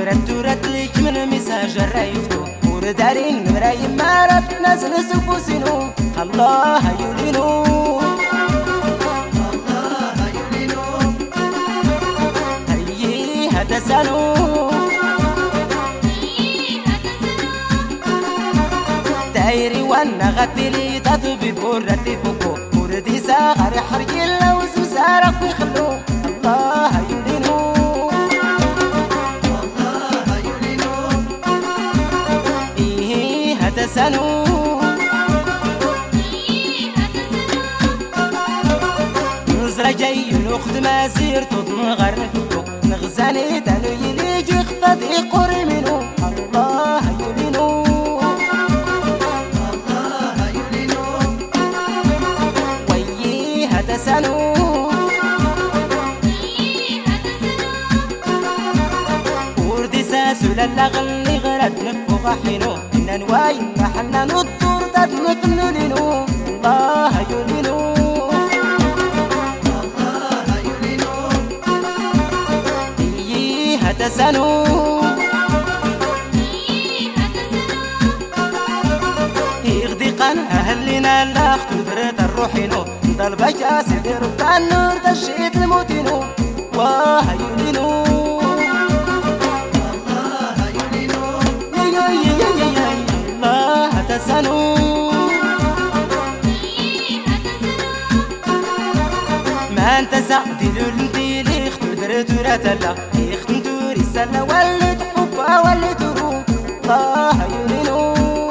ردورت لك من مساج الرايفتو وردارين مراي مارت نازل سفوسينو الله يولينو الله يولينو هيي هذا سانو دايري وانا غتلي تطبي بورتي فوكو وردي ساغر حرقي اللوز وسارك ويخلو الله يولينو الله يولينو إيه هذا سانو نزرة جاي نخد مازير تضن غرفكو نغزاني تانو يليجي خفضي قري منو الله يولينو سانو وردي ساسو للغلي غرد نفوق حينو إن نواي محنا نطور تد نفنولينو الله يولينو الله يولينو إيه هذا سانو يغدي قان أهلنا لاختو درت الروحينو ضربك أسيدي ربع النور تشيت الموتينو واه يولينو الله يولينو يا الله تسانو ما انت سعدي لولدي لي اختو درتو راتلا اختو دوري السلا ولد حبا ولد رو الله يولينو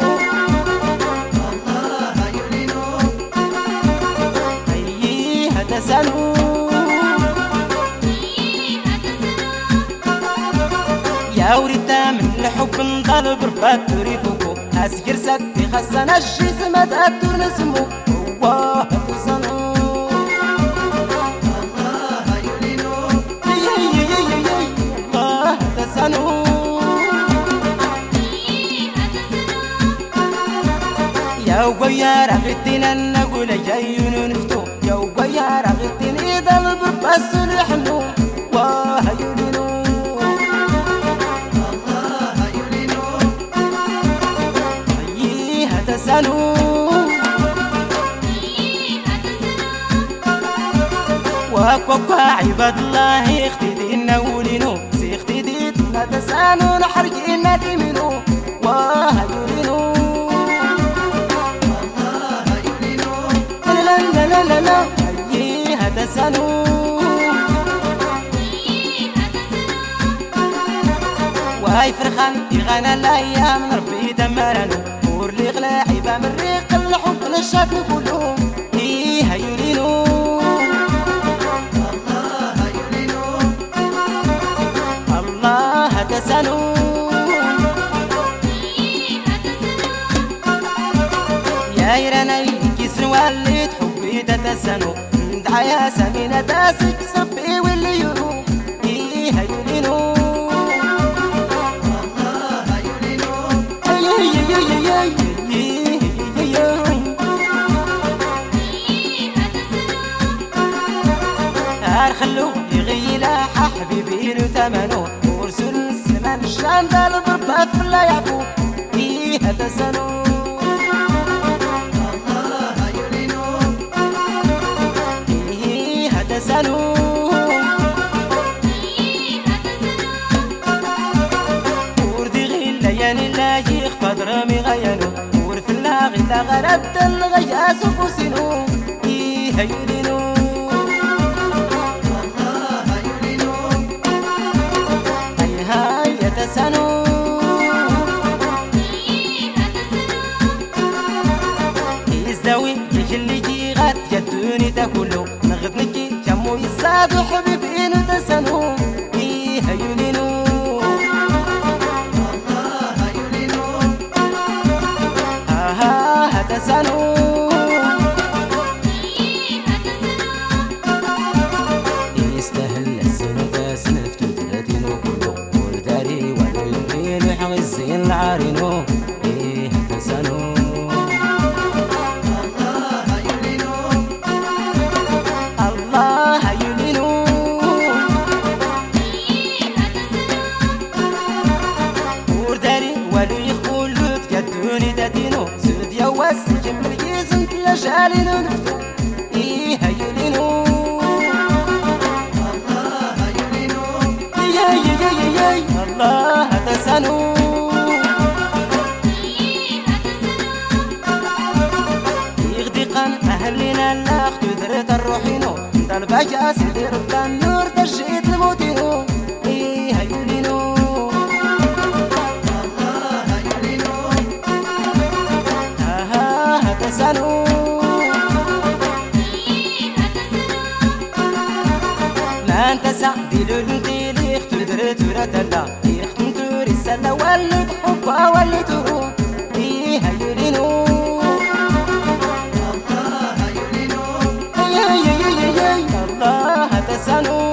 سانو يا وريتا من الحب نطلب رفات تريفوكو أسكر سدي خسنا الجسم تأثر نسمو الله تسانو الله يولينو الله تسانو يا ويا رغتنا نقول جايون نفتو يا ويا رغتني ضلب بس نحنو واه يولينو الله يولينو هيي هذا سانو وكوكا عباد الله اختدينا ولينو سي اختديت هذا سانو نحرقينا ديمينو واه يولينو لا لا لا هيي هذا سانو وهاي فرخان يغنى الايام ربي دمرانو ور لي غلا عيبه من ريق الحب نشاط نقولو هي هيولينو الله هيولينو الله هذا سانو يا يراني كسر وليت تتسنو دعايا سمينة تاسك صبي واللي يرو إيه هيولينو الله هيولينو خلو يغيلا حبيبي له ثمنو ورسول السمان الشام دال ضربة في الله يعفو إيه هذا سنو سانو وردي غير لياني لا يخفض رامي غيانو ورف الله غير غرد الغياس وفوسينو إيه هيولينو الله هيولينو هاي هاي يتسانو يزداوي يجلي جي غات يدوني تاكلو نغدنكي جمو يساد حبيبي نتسانو إيه هيولينو الله هيولينو هذا سانو يستاهل السنة تاسنفتو تلاتينو كلو ورداري ولو يمكن يحغي الزين العارينو إيه هذا سانو جالين ونفتو هيلينو الله هيلينو ياي الله تسانو يغدي قان أهلنا الأخت درت الروحينو دالباجا سيدي ربطا النور تجيت الموتينو هيلينو الله هيلينو تسانو ما انت سعدي لولنتي لي اختو درت ولا تلا اختو توري السلا ولد حبها ولي ترو هيلينو الله هيلينو ياي الله تسانو